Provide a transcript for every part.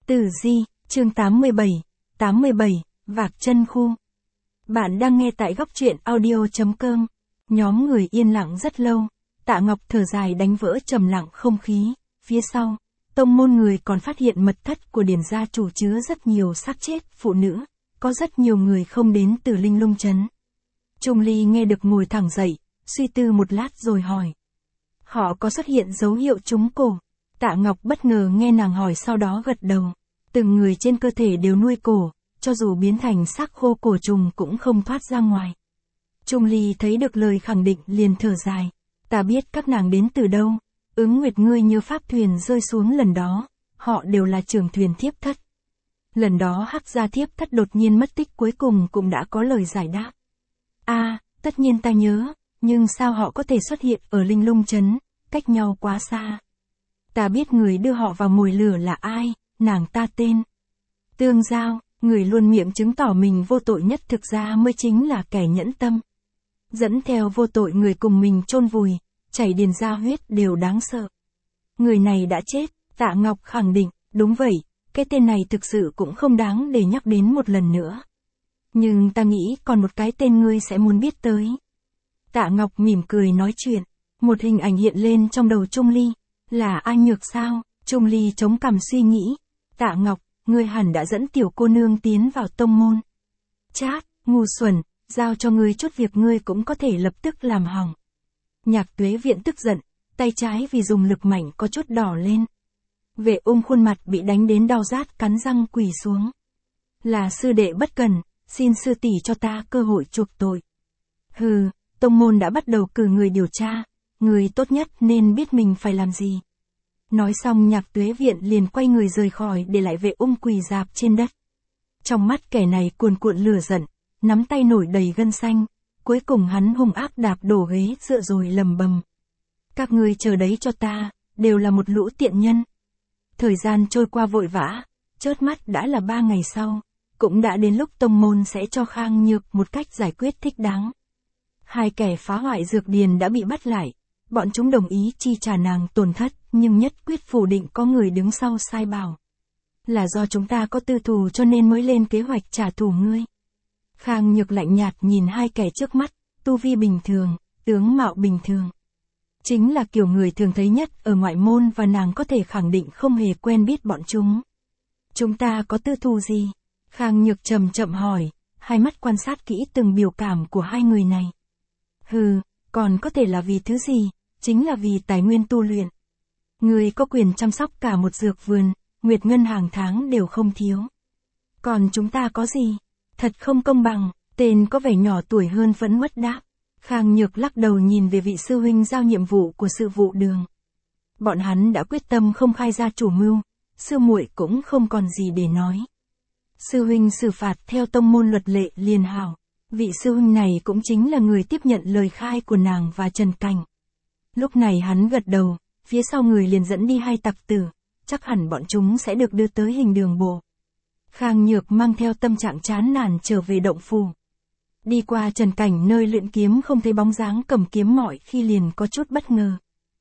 Tử Di, chương 87, Vạc Chân Khu. Bạn đang nghe tại góc truyện audio.com. Nhóm người yên lặng rất lâu, Tạ Ngọc thở dài đánh vỡ trầm lặng không khí. Phía sau, tông môn người còn phát hiện mật thất của Điền gia chủ chứa rất nhiều xác chết phụ nữ, có rất nhiều người không đến từ Linh Lung Trấn. Trung Ly nghe được ngồi thẳng dậy, suy tư một lát rồi hỏi. Họ có xuất hiện dấu hiệu trúng cổ? Tạ Ngọc bất ngờ nghe nàng hỏi sau đó gật đầu. Từng người trên cơ thể đều nuôi cổ, cho dù biến thành xác khô cổ trùng cũng không thoát ra ngoài. Trung Ly thấy được lời khẳng định liền thở dài. Ta biết các nàng đến từ đâu, Ứng Nguyệt ngươi như pháp thuyền rơi xuống lần đó, họ đều là trưởng thuyền thiếp thất. Lần đó Hắc gia thiếp thất đột nhiên mất tích cuối cùng cũng đã có lời giải đáp. Tất nhiên ta nhớ, nhưng sao họ có thể xuất hiện ở Linh Lung Trấn, cách nhau quá xa. Ta biết người đưa họ vào mồi lửa là ai, nàng ta tên Tương Giao, người luôn miệng chứng tỏ mình vô tội nhất thực ra mới chính là kẻ nhẫn tâm. Dẫn theo vô tội người cùng mình chôn vùi, chảy Điền gia huyết đều đáng sợ. Người này đã chết, Tạ Ngọc khẳng định, đúng vậy, cái tên này thực sự cũng không đáng để nhắc đến một lần nữa. Nhưng ta nghĩ còn một cái tên ngươi sẽ muốn biết tới. Tạ Ngọc mỉm cười nói chuyện, một hình ảnh hiện lên trong đầu Trung Ly, là A Nhược sao? Trung Ly chống cằm suy nghĩ, Tạ Ngọc, ngươi hẳn đã dẫn tiểu cô nương tiến vào tông môn. Chát, ngu xuẩn, giao cho ngươi chút việc ngươi cũng có thể lập tức làm hỏng. Nhạc Tuế Viện tức giận, tay trái vì dùng lực mạnh có chút đỏ lên. Vệ Ung khuôn mặt bị đánh đến đau rát cắn răng quỳ xuống. Là sư đệ bất cần, xin sư tỷ cho ta cơ hội chuộc tội. Hừ, tông môn đã bắt đầu cử người điều tra, người tốt nhất nên biết mình phải làm gì. Nói xong Nhạc Tuế Viện liền quay người rời khỏi để lại Vệ Ung quỳ rạp trên đất. Trong mắt kẻ này cuồn cuộn lửa giận, nắm tay nổi đầy gân xanh, cuối cùng hắn hung ác đạp đổ ghế dựa rồi lầm bầm. Các ngươi chờ đấy cho ta, đều là một lũ tiện nhân. Thời gian trôi qua vội vã, chớp mắt đã là 3 ngày sau, cũng đã đến lúc tông môn sẽ cho Khang Nhược một cách giải quyết thích đáng. 2 kẻ phá hoại dược điền đã bị bắt lại, bọn chúng đồng ý chi trả nàng tổn thất, nhưng nhất quyết phủ định có người đứng sau sai bảo. Là do chúng ta có tư thù cho nên mới lên kế hoạch trả thù ngươi. Khang Nhược lạnh nhạt nhìn 2 kẻ trước mắt, tu vi bình thường, tướng mạo bình thường. Chính là kiểu người thường thấy nhất ở ngoại môn và nàng có thể khẳng định không hề quen biết bọn chúng. Chúng ta có tư thù gì? Khang Nhược chậm chậm hỏi, hai mắt quan sát kỹ từng biểu cảm của 2 người này. Hừ, còn có thể là vì thứ gì? Chính là vì tài nguyên tu luyện. Người có quyền chăm sóc cả một dược vườn, nguyệt ngân hàng tháng đều không thiếu. Còn chúng ta có gì? Thật không công bằng, tên có vẻ nhỏ tuổi hơn vẫn uất đáp. Khang Nhược lắc đầu nhìn về vị sư huynh giao nhiệm vụ của sự vụ đường. Bọn hắn đã quyết tâm không khai ra chủ mưu, sư muội cũng không còn gì để nói. Sư huynh xử phạt theo tông môn luật lệ liền hảo. Vị sư huynh này cũng chính là người tiếp nhận lời khai của nàng và Trần Cảnh. Lúc này hắn gật đầu, phía sau người liền dẫn đi 2 tặc tử, chắc hẳn bọn chúng sẽ được đưa tới hình đường bộ. Khang Nhược mang theo tâm trạng chán nản trở về động phủ. Đi qua Trần Cảnh nơi luyện kiếm không thấy bóng dáng cầm kiếm mọi khi liền có chút bất ngờ.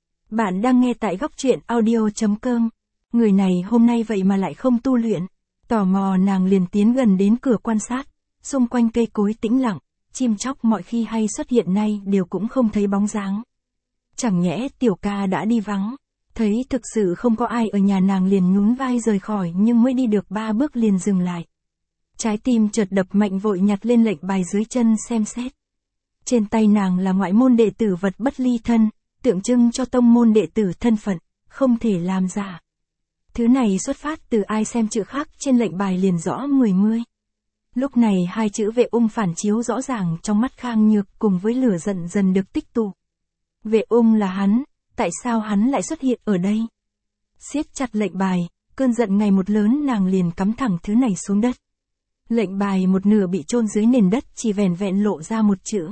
Bạn đang nghe tại góc truyện audio.com. Người này hôm nay vậy mà lại không tu luyện. Tò mò nàng liền tiến gần đến cửa quan sát. Xung quanh cây cối tĩnh lặng, chim chóc mọi khi hay xuất hiện nay đều cũng không thấy bóng dáng. Chẳng nhẽ tiểu ca đã đi vắng. Thấy thực sự không có ai ở nhà nàng liền nhún vai rời khỏi nhưng mới đi được 3 bước liền dừng lại. Trái tim chợt đập mạnh vội nhặt lên lệnh bài dưới chân xem xét. Trên tay nàng là ngoại môn đệ tử vật bất ly thân, tượng trưng cho tông môn đệ tử thân phận, không thể làm giả. Thứ này xuất phát từ ai xem chữ khác trên lệnh bài liền rõ 10. Lúc này 2 chữ Vệ Ung phản chiếu rõ ràng trong mắt Khang Nhược cùng với lửa giận dần được tích tụ. Vệ Ung là hắn, tại sao hắn lại xuất hiện ở đây? Siết chặt lệnh bài, cơn giận ngày một lớn nàng liền cắm thẳng thứ này xuống đất. Lệnh bài một nửa bị chôn dưới nền đất chỉ vẻn vẹn lộ ra một chữ.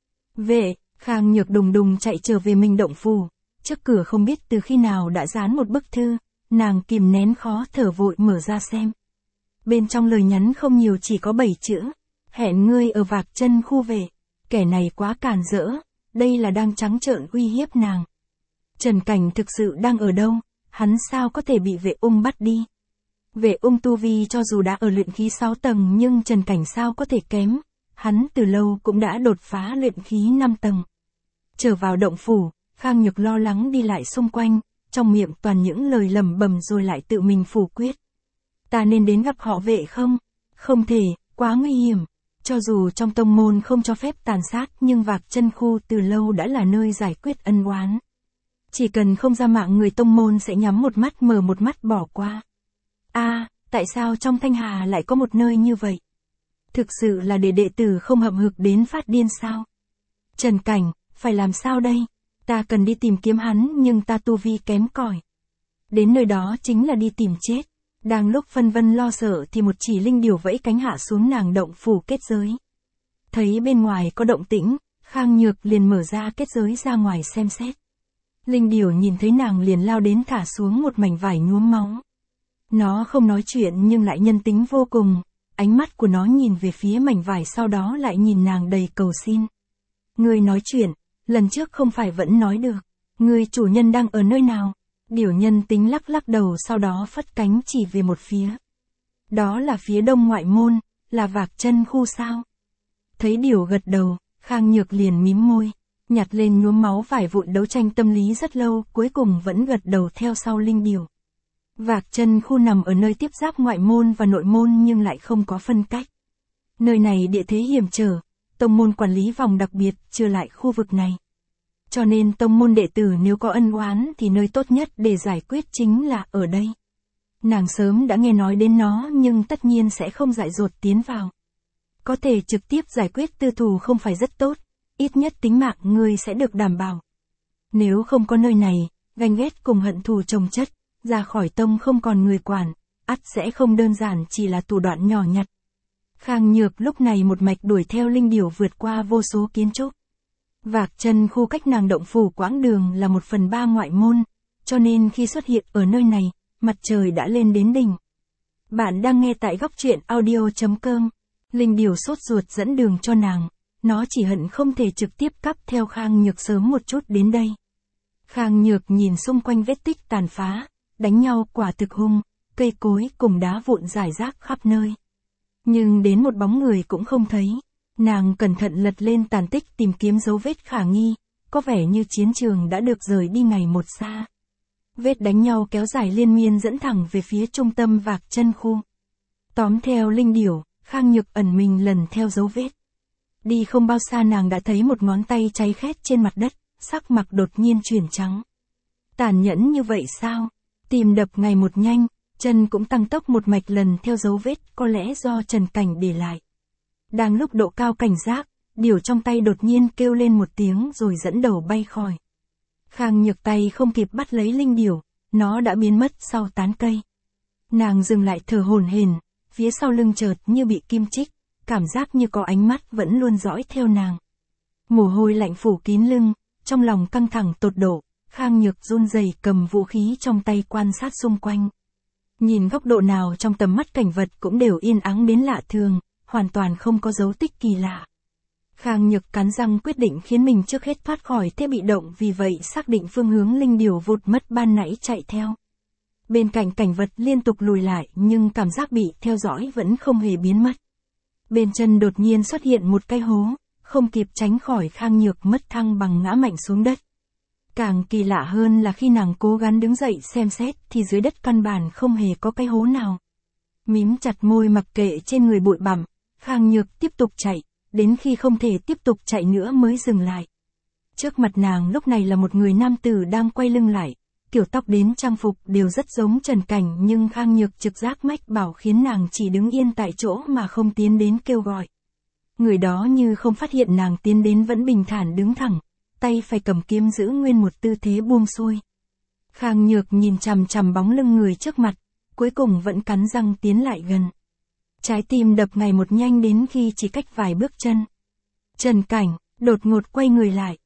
Vệ, Khang Nhược đùng đùng chạy trở về mình động phủ. Trước cửa không biết từ khi nào đã dán một bức thư, nàng kìm nén khó thở vội mở ra xem. Bên trong lời nhắn không nhiều chỉ có 7 chữ. Hẹn ngươi ở Vạc Chân Khu về. Kẻ này quá càn rỡ, đây là đang trắng trợn uy hiếp nàng. Trần Cảnh thực sự đang ở đâu, hắn sao có thể bị Vệ Ung bắt đi? Về tu vi cho dù đã ở luyện khí 6 tầng nhưng Trần Cảnh sao có thể kém, hắn từ lâu cũng đã đột phá luyện khí 5 tầng. Trở vào động phủ, Khang Nhược lo lắng đi lại xung quanh, trong miệng toàn những lời lẩm bẩm rồi lại tự mình phủ quyết. Ta nên đến gặp họ Vệ không? Không thể, quá nguy hiểm. Cho dù trong tông môn không cho phép tàn sát nhưng Vạc Chân Khu từ lâu đã là nơi giải quyết ân oán. Chỉ cần không ra mạng người tông môn sẽ nhắm một mắt mở một mắt bỏ qua. Tại sao trong Thanh Hà lại có một nơi như vậy? Thực sự là để đệ tử không hậm hực đến phát điên sao? Trần Cảnh, phải làm sao đây? Ta cần đi tìm kiếm hắn nhưng ta tu vi kém cỏi. Đến nơi đó chính là đi tìm chết. Đang lúc phân vân lo sợ thì một chỉ linh điểu vẫy cánh hạ xuống nàng động phủ kết giới. Thấy bên ngoài có động tĩnh, Khang Nhược liền mở ra kết giới ra ngoài xem xét. Linh điểu nhìn thấy nàng liền lao đến thả xuống một mảnh vải nhuốm máu. Nó không nói chuyện nhưng lại nhân tính vô cùng, ánh mắt của nó nhìn về phía mảnh vải sau đó lại nhìn nàng đầy cầu xin. Ngươi nói chuyện, lần trước không phải vẫn nói được, ngươi chủ nhân đang ở nơi nào? Điểu nhân tính lắc lắc đầu sau đó phất cánh chỉ về một phía. Đó là phía đông ngoại môn, là Vạc Chân Khu sao? Thấy điểu gật đầu, Khang Nhược liền mím môi, nhặt lên nhuốm máu vải vụn đấu tranh tâm lý rất lâu, cuối cùng vẫn gật đầu theo sau linh điểu. Vạc Chân Khu nằm ở nơi tiếp giáp ngoại môn và nội môn nhưng lại không có phân cách. Nơi này địa thế hiểm trở, tông môn quản lý vòng đặc biệt trừ lại khu vực này. Cho nên tông môn đệ tử nếu có ân oán thì nơi tốt nhất để giải quyết chính là ở đây. Nàng sớm đã nghe nói đến nó nhưng tất nhiên sẽ không dại dột tiến vào. Có thể trực tiếp giải quyết tư thù không phải rất tốt, ít nhất tính mạng ngươi sẽ được đảm bảo. Nếu không có nơi này, ganh ghét cùng hận thù chồng chất, ra khỏi tông không còn người quản, ắt sẽ không đơn giản chỉ là thủ đoạn nhỏ nhặt. Khang Nhược lúc này một mạch đuổi theo linh điểu vượt qua vô số kiến trúc. Vạc Chân Khu cách nàng động phủ quãng đường là 1/3 ngoại môn, cho nên khi xuất hiện ở nơi này, mặt trời đã lên đến đỉnh. Bạn đang nghe tại góc truyện audio.com. Linh điểu sốt ruột dẫn đường cho nàng, nó chỉ hận không thể trực tiếp cắp theo Khang Nhược sớm một chút đến đây. Khang Nhược nhìn xung quanh vết tích tàn phá, đánh nhau quả thực hung, cây cối cùng đá vụn rải rác khắp nơi. Nhưng đến một bóng người cũng không thấy. Nàng cẩn thận lật lên tàn tích tìm kiếm dấu vết khả nghi, có vẻ như chiến trường đã được rời đi ngày một xa. Vết đánh nhau kéo dài liên miên dẫn thẳng về phía trung tâm Vạc Chân Khu. Tóm theo linh điểu, Khang Nhược ẩn mình lần theo dấu vết. Đi không bao xa nàng đã thấy một ngón tay cháy khét trên mặt đất, sắc mặt đột nhiên chuyển trắng. Tàn nhẫn như vậy sao? Tìm đập ngày một nhanh, chân cũng tăng tốc một mạch lần theo dấu vết có lẽ do Trần Cảnh để lại. Đang lúc độ cao cảnh giác, điểu trong tay đột nhiên kêu lên một tiếng rồi dẫn đầu bay khỏi. Khang Nhược tay không kịp bắt lấy linh điểu, nó đã biến mất sau tán cây. Nàng dừng lại thở hổn hển, phía sau lưng chợt như bị kim chích, cảm giác như có ánh mắt vẫn luôn dõi theo nàng. Mồ hôi lạnh phủ kín lưng, trong lòng căng thẳng tột độ, Khang Nhược run rẩy cầm vũ khí trong tay quan sát xung quanh. Nhìn góc độ nào trong tầm mắt cảnh vật cũng đều yên ắng đến lạ thường, hoàn toàn không có dấu tích kỳ lạ. Khang Nhược cắn răng quyết định khiến mình trước hết thoát khỏi thế bị động, vì vậy xác định phương hướng linh điểu vụt mất ban nãy chạy theo. Bên cạnh cảnh vật liên tục lùi lại nhưng cảm giác bị theo dõi vẫn không hề biến mất. Bên chân đột nhiên xuất hiện một cái hố, không kịp tránh khỏi Khang Nhược mất thăng bằng ngã mạnh xuống đất. Càng kỳ lạ hơn là khi nàng cố gắng đứng dậy xem xét thì dưới đất căn bản không hề có cái hố nào. Mím chặt môi mặc kệ trên người bụi bặm, Khang Nhược tiếp tục chạy, đến khi không thể tiếp tục chạy nữa mới dừng lại. Trước mặt nàng lúc này là một người nam tử đang quay lưng lại, kiểu tóc đến trang phục đều rất giống Trần Cảnh nhưng Khang Nhược trực giác mách bảo khiến nàng chỉ đứng yên tại chỗ mà không tiến đến kêu gọi. Người đó như không phát hiện nàng tiến đến vẫn bình thản đứng thẳng, tay phải cầm kiếm giữ nguyên một tư thế buông xuôi. Khang Nhược nhìn chằm chằm bóng lưng người trước mặt, cuối cùng vẫn cắn răng tiến lại gần. Trái tim đập ngày một nhanh đến khi chỉ cách vài bước chân. Trần Cảnh, đột ngột quay người lại.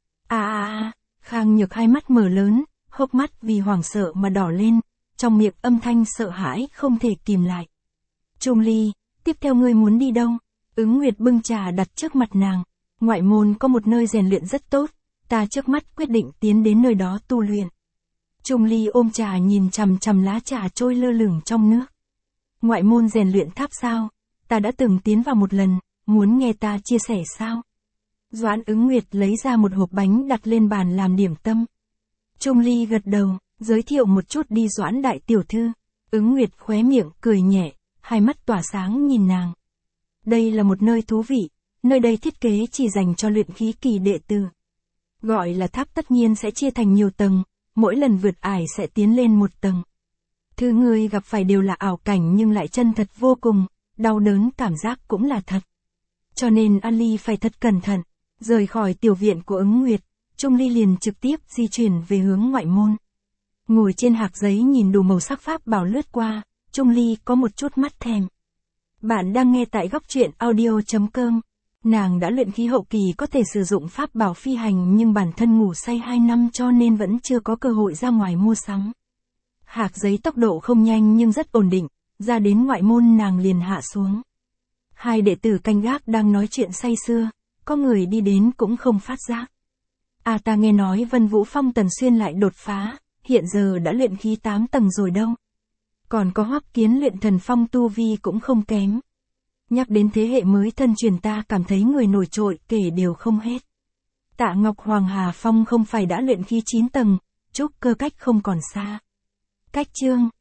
Khang Nhược hai mắt mở lớn, hốc mắt vì hoảng sợ mà đỏ lên, trong miệng âm thanh sợ hãi không thể kìm lại. Trung Ly, tiếp theo ngươi muốn đi đâu? Ứng Nguyệt bưng trà đặt trước mặt nàng. Ngoại môn có một nơi rèn luyện rất tốt, ta trước mắt quyết định tiến đến nơi đó tu luyện. Trung Ly ôm trà nhìn chằm chằm lá trà trôi lơ lửng trong nước. Ngoại môn rèn luyện tháp sao? Ta đã từng tiến vào một lần, muốn nghe ta chia sẻ sao? Doãn Ứng Nguyệt lấy ra một hộp bánh đặt lên bàn làm điểm tâm. Trung Ly gật đầu, giới thiệu một chút đi Doãn đại tiểu thư. Ứng Nguyệt khóe miệng cười nhẹ, hai mắt tỏa sáng nhìn nàng. Đây là một nơi thú vị, nơi đây thiết kế chỉ dành cho luyện khí kỳ đệ tử. Gọi là tháp tất nhiên sẽ chia thành nhiều tầng, mỗi lần vượt ải sẽ tiến lên một tầng. Thứ ngươi gặp phải đều là ảo cảnh nhưng lại chân thật vô cùng, đau đớn cảm giác cũng là thật. Cho nên Ali phải thật cẩn thận. Rời khỏi tiểu viện của Ứng Nguyệt, Trung Ly liền trực tiếp di chuyển về hướng ngoại môn. Ngồi trên hạc giấy nhìn đủ màu sắc pháp bảo lướt qua, Trung Ly có một chút mắt thèm. Bạn đang nghe tại góc truyện audio.com. Nàng đã luyện khí hậu kỳ có thể sử dụng pháp bảo phi hành nhưng bản thân ngủ say 2 năm cho nên vẫn chưa có cơ hội ra ngoài mua sắm. Hạc giấy tốc độ không nhanh nhưng rất ổn định, ra đến ngoại môn nàng liền hạ xuống. Hai đệ tử canh gác đang nói chuyện say sưa, có người đi đến cũng không phát giác. Ta nghe nói Vân Vũ Phong Tần Xuyên lại đột phá, hiện giờ đã luyện khí 8 tầng rồi đâu. Còn có Hoắc Kiến luyện thần phong tu vi cũng không kém. Nhắc đến thế hệ mới thân truyền ta cảm thấy người nổi trội kể đều không hết. Tạ Ngọc Hoàng Hà Phong không phải đã luyện khí 9 tầng, chúc cơ cách không còn xa. Cách chương